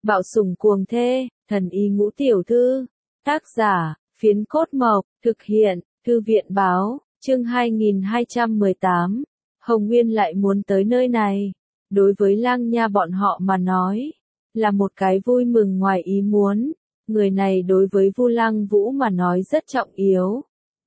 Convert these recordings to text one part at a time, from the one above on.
Bạo sủng cuồng thê, thần y ngũ tiểu thư. Tác giả, Phiến Cốt Mộc, thực hiện, Thư viện báo, chương 2218. Hồng Nguyên lại muốn tới nơi này. Đối với Lang Nha bọn họ mà nói, là một cái vui mừng ngoài ý muốn. Người này đối với Vu Lăng Vũ mà nói rất trọng yếu.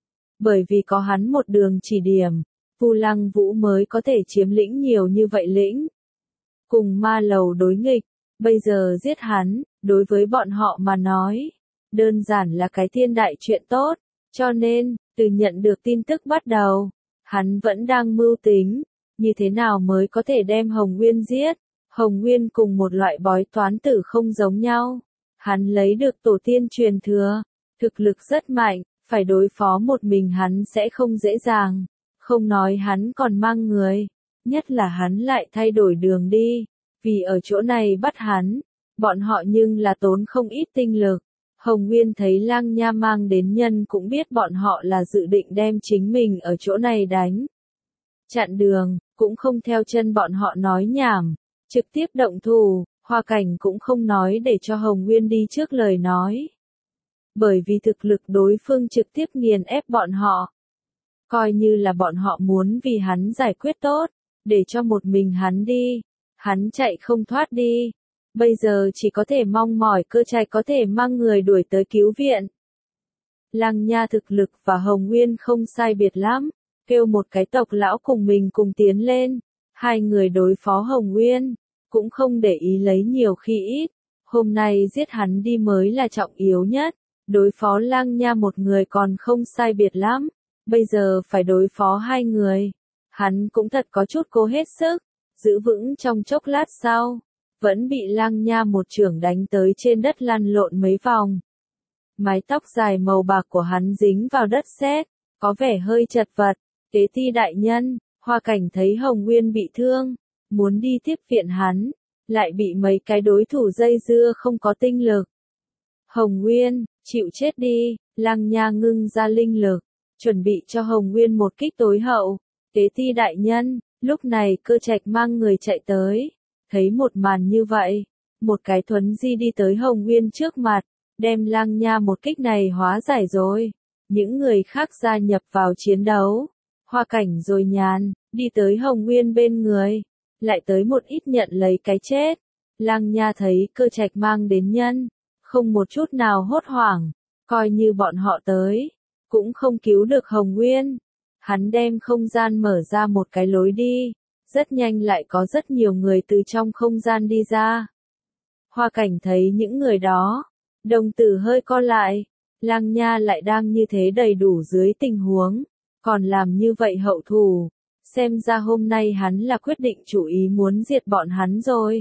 Bởi vì có hắn một đường chỉ điểm, Vu Lăng Vũ mới có thể chiếm lĩnh nhiều như vậy lĩnh. Cùng ma lầu đối nghịch, bây giờ giết hắn, đối với bọn họ mà nói, đơn giản là cái thiên đại chuyện tốt, cho nên, từ nhận được tin tức bắt đầu, hắn vẫn đang mưu tính, như thế nào mới có thể đem Hồng Nguyên giết. Hồng Nguyên cùng một loại bói toán tử không giống nhau, hắn lấy được tổ tiên truyền thừa, thực lực rất mạnh, phải đối phó một mình hắn sẽ không dễ dàng, không nói hắn còn mang người, nhất là hắn lại thay đổi đường đi, vì ở chỗ này bắt hắn, bọn họ nhưng là tốn không ít tinh lực. Hồng Nguyên thấy Lang Nha mang đến nhân cũng biết bọn họ là dự định đem chính mình ở chỗ này đánh. Chặn đường, cũng không theo chân bọn họ nói nhảm, trực tiếp động thủ, Hoa Cảnh cũng không nói để cho Hồng Nguyên đi trước lời nói. Bởi vì thực lực đối phương trực tiếp nghiền ép bọn họ. Coi như là bọn họ muốn vì hắn giải quyết tốt, để cho một mình hắn đi, hắn chạy không thoát đi. Bây giờ chỉ có thể mong mỏi Cơ Trạch có thể mang người đuổi tới cứu viện. Lang Nha thực lực và Hồng Nguyên không sai biệt lắm, kêu một cái tộc lão cùng mình cùng tiến lên, hai người đối phó Hồng Nguyên, cũng không để ý lấy nhiều khi ít, hôm nay giết hắn đi mới là trọng yếu nhất, đối phó Lang Nha một người còn không sai biệt lắm, bây giờ phải đối phó hai người, hắn cũng thật có chút cố hết sức, giữ vững trong chốc lát sau. Vẫn bị Lang Nha một chưởng đánh tới trên đất lăn lộn mấy vòng. Mái tóc dài màu bạc của hắn dính vào đất sét, có vẻ hơi chật vật. Tế Ti đại nhân, Hoa Cảnh thấy Hồng Nguyên bị thương, muốn đi tiếp viện hắn, lại bị mấy cái đối thủ dây dưa không có tinh lực. Hồng Nguyên, chịu chết đi, Lang Nha ngưng ra linh lực, chuẩn bị cho Hồng Nguyên một kích tối hậu. Tế Ti đại nhân, lúc này Cơ Trạch mang người chạy tới. Thấy một màn như vậy, một cái thuấn di đi tới Hồng Nguyên trước mặt, đem Lang Nha một kích này hóa giải rồi. Những người khác gia nhập vào chiến đấu. Hoa Cảnh rồi nhàn, đi tới Hồng Nguyên bên người, lại tới một ít nhận lấy cái chết. Lang Nha thấy Cơ Trạch mang đến nhân, không một chút nào hốt hoảng, coi như bọn họ tới, cũng không cứu được Hồng Nguyên. Hắn đem không gian mở ra một cái lối đi. Rất nhanh lại có rất nhiều người từ trong không gian đi ra. Hoa Cảnh thấy những người đó, đồng tử hơi co lại, Lang Nha lại đang như thế đầy đủ dưới tình huống, còn làm như vậy hậu thủ, xem ra hôm nay hắn là quyết định chủ ý muốn diệt bọn hắn rồi.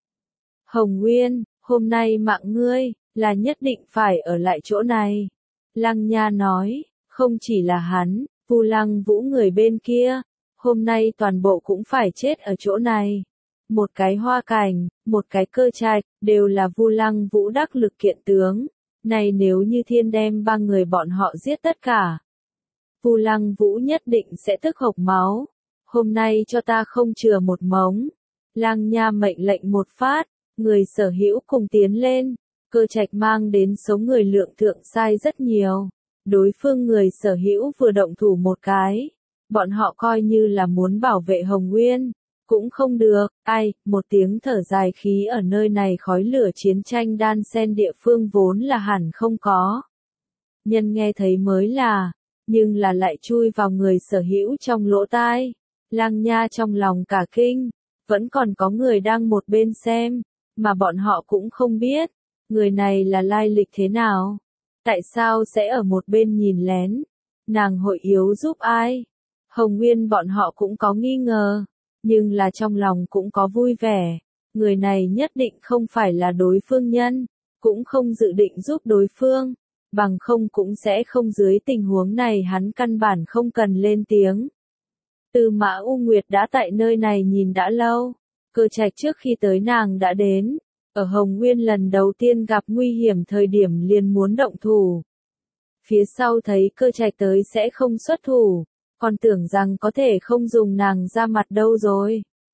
Hồng Nguyên, hôm nay mạng ngươi, là nhất định phải ở lại chỗ này. Lang Nha nói, không chỉ là hắn, Vu Lăng Vũ người bên kia. Hôm nay toàn bộ cũng phải chết ở chỗ này. Một cái Hoa Cảnh, một cái Cơ Trạch, đều là Vu Lăng Vũ đắc lực kiện tướng. Này nếu như thiên đem ba người bọn họ giết tất cả. Vu Lăng Vũ nhất định sẽ tức hộc máu. Hôm nay cho ta không chừa một mống. Lang Nha mệnh lệnh một phát, người sở hữu cùng tiến lên. Cơ Trạch mang đến số người lượng thượng sai rất nhiều. Đối phương người sở hữu vừa động thủ một cái. Bọn họ coi như là muốn bảo vệ Hồng Nguyên, cũng không được, ai, một tiếng thở dài khí ở nơi này khói lửa chiến tranh đan xen địa phương vốn là hẳn không có. Nhân nghe thấy mới là, nhưng là lại chui vào người sở hữu trong lỗ tai. Lang Nha trong lòng cả kinh, vẫn còn có người đang một bên xem, mà bọn họ cũng không biết, người này là lai lịch thế nào, tại sao sẽ ở một bên nhìn lén, nàng hội yếu giúp ai. Hồng Nguyên bọn họ cũng có nghi ngờ, nhưng là trong lòng cũng có vui vẻ, người này nhất định không phải là đối phương nhân, cũng không dự định giúp đối phương, bằng không cũng sẽ không dưới tình huống này hắn căn bản không cần lên tiếng. Tư Mã U Nguyệt đã tại nơi này nhìn đã lâu, Cơ Trạch trước khi tới nàng đã đến, ở Hồng Nguyên lần đầu tiên gặp nguy hiểm thời điểm liền muốn động thủ. Phía sau thấy Cơ Trạch tới sẽ không xuất thủ. Còn tưởng rằng có thể không dùng nàng ra mặt đâu rồi.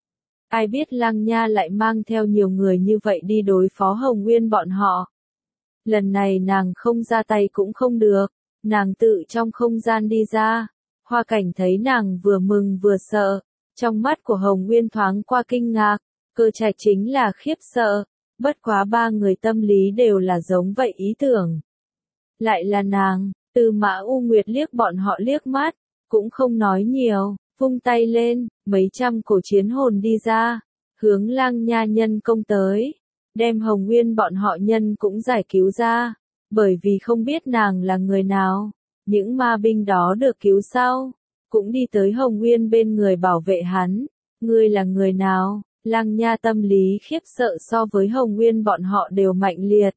Ai biết Lăng Nha lại mang theo nhiều người như vậy đi đối phó Hồng Nguyên bọn họ. Lần này nàng không ra tay cũng không được, nàng tự trong không gian đi ra. Hoa Cảnh thấy nàng vừa mừng vừa sợ, trong mắt của Hồng Nguyên thoáng qua kinh ngạc, Cơ Trạch chính là khiếp sợ, bất quá ba người tâm lý đều là giống vậy ý tưởng. Lại là nàng, Tư Mã U Nguyệt liếc bọn họ liếc mắt, cũng không nói nhiều, vung tay lên, mấy trăm cổ chiến hồn đi ra, hướng Lăng Nha nhân công tới, đem Hồng Nguyên bọn họ nhân cũng giải cứu ra, bởi vì không biết nàng là người nào, những ma binh đó được cứu sau, cũng đi tới Hồng Nguyên bên người bảo vệ hắn, ngươi là người nào? Lăng Nha tâm lý khiếp sợ so với Hồng Nguyên bọn họ đều mạnh liệt.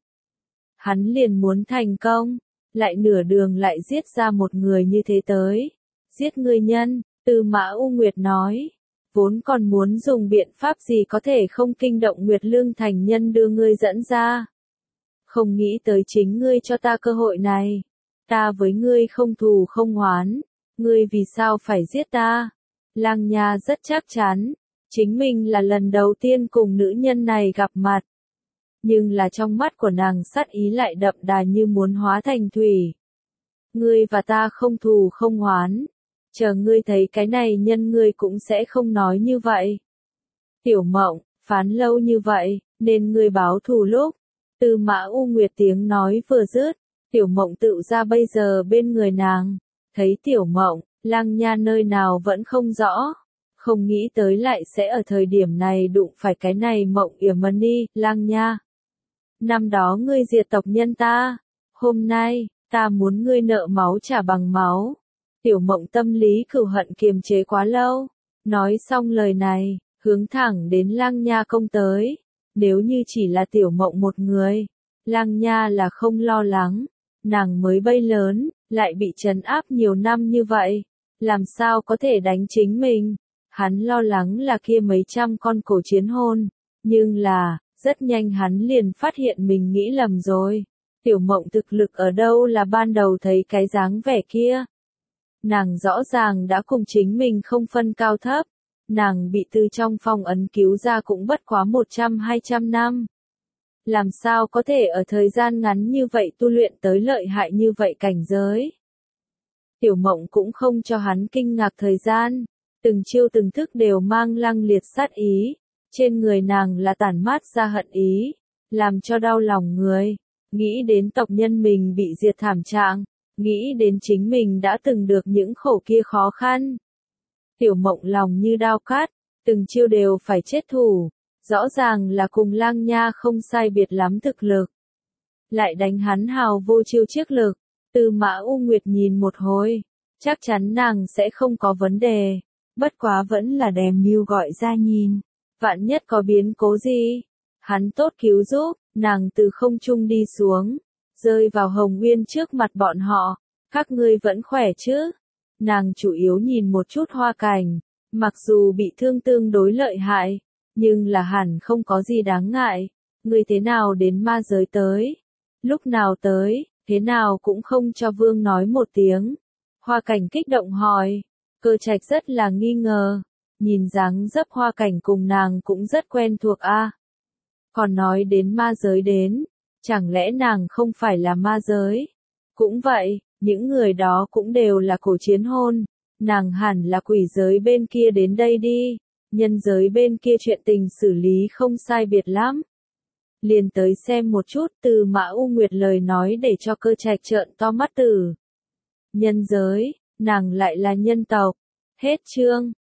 Hắn liền muốn thành công, lại nửa đường lại giết ra một người như thế tới. Giết ngươi nhân, Tư Mã U Nguyệt nói, vốn còn muốn dùng biện pháp gì có thể không kinh động Nguyệt Lương thành nhân đưa ngươi dẫn ra. Không nghĩ tới chính ngươi cho ta cơ hội này. Ta với ngươi không thù không oán, ngươi vì sao phải giết ta? Lăng Nha rất chắc chắn, chính mình là lần đầu tiên cùng nữ nhân này gặp mặt. Nhưng là trong mắt của nàng sát ý lại đậm đà như muốn hóa thành thủy. Ngươi và ta không thù không oán. Chờ ngươi thấy cái này nhân ngươi cũng sẽ không nói như vậy. Tiểu Mộng, phán lâu như vậy, nên ngươi báo thù lúc. Tư Mã U Nguyệt tiếng nói vừa dứt, Tiểu Mộng tự ra bây giờ bên người nàng. Thấy Tiểu Mộng, Lăng Nha nơi nào vẫn không rõ. Không nghĩ tới lại sẽ ở thời điểm này đụng phải cái này Mộng Yểm Mani, Lăng Nha. Năm đó ngươi diệt tộc nhân ta, hôm nay, ta muốn ngươi nợ máu trả bằng máu. Tiểu Mộng tâm lý cừu hận kiềm chế quá lâu, nói xong lời này, hướng thẳng đến Lăng Nha công tới. Nếu như chỉ là Tiểu Mộng một người, Lăng Nha là không lo lắng, nàng mới bay lớn, lại bị trấn áp nhiều năm như vậy, làm sao có thể đánh chính mình. Hắn lo lắng là kia mấy trăm con cổ chiến hồn, nhưng là, rất nhanh hắn liền phát hiện mình nghĩ lầm rồi. Tiểu Mộng thực lực ở đâu là ban đầu thấy cái dáng vẻ kia. Nàng rõ ràng đã cùng chính mình không phân cao thấp, nàng bị từ trong phong ấn cứu ra cũng bất quá 100-200 năm. Làm sao có thể ở thời gian ngắn như vậy tu luyện tới lợi hại như vậy cảnh giới. Tiểu Mộng cũng không cho hắn kinh ngạc thời gian, từng chiêu từng thức đều mang lăng liệt sát ý, trên người nàng là tản mát ra hận ý, làm cho đau lòng người, nghĩ đến tộc nhân mình bị diệt thảm trạng, nghĩ đến chính mình đã từng được những khổ kia khó khăn. Tiểu Mộng lòng như đao cắt, từng chiêu đều phải chết thủ, rõ ràng là cùng Lăng Nha không sai biệt lắm thực lực. Lại đánh hắn hào vô chiêu chiếc lực, Tư Mã U Nguyệt nhìn một hồi, chắc chắn nàng sẽ không có vấn đề, bất quá vẫn là đem mưu gọi ra nhìn, vạn nhất có biến cố gì, hắn tốt cứu giúp, nàng từ không trung đi xuống, rơi vào Hồng Nguyên trước mặt bọn họ, các ngươi vẫn khỏe chứ? Nàng chủ yếu nhìn một chút Hoa Cảnh, mặc dù bị thương tương đối lợi hại, nhưng là hẳn không có gì đáng ngại, ngươi thế nào đến ma giới tới? Lúc nào tới, thế nào cũng không cho Vương nói một tiếng. Hoa Cảnh kích động hỏi, Cơ Trạch rất là nghi ngờ, nhìn dáng dấp Hoa Cảnh cùng nàng cũng rất quen thuộc a. Còn nói đến ma giới đến, chẳng lẽ nàng không phải là ma giới? Cũng vậy, những người đó cũng đều là cổ chiến hồn, nàng hẳn là quỷ giới bên kia đến đây đi, nhân giới bên kia chuyện tình xử lý không sai biệt lắm. Liền tới xem một chút. Từ Mã U Nguyệt lời nói để cho Cơ Trạch trợn to mắt tử. Nhân giới, nàng lại là nhân tộc. Hết chương.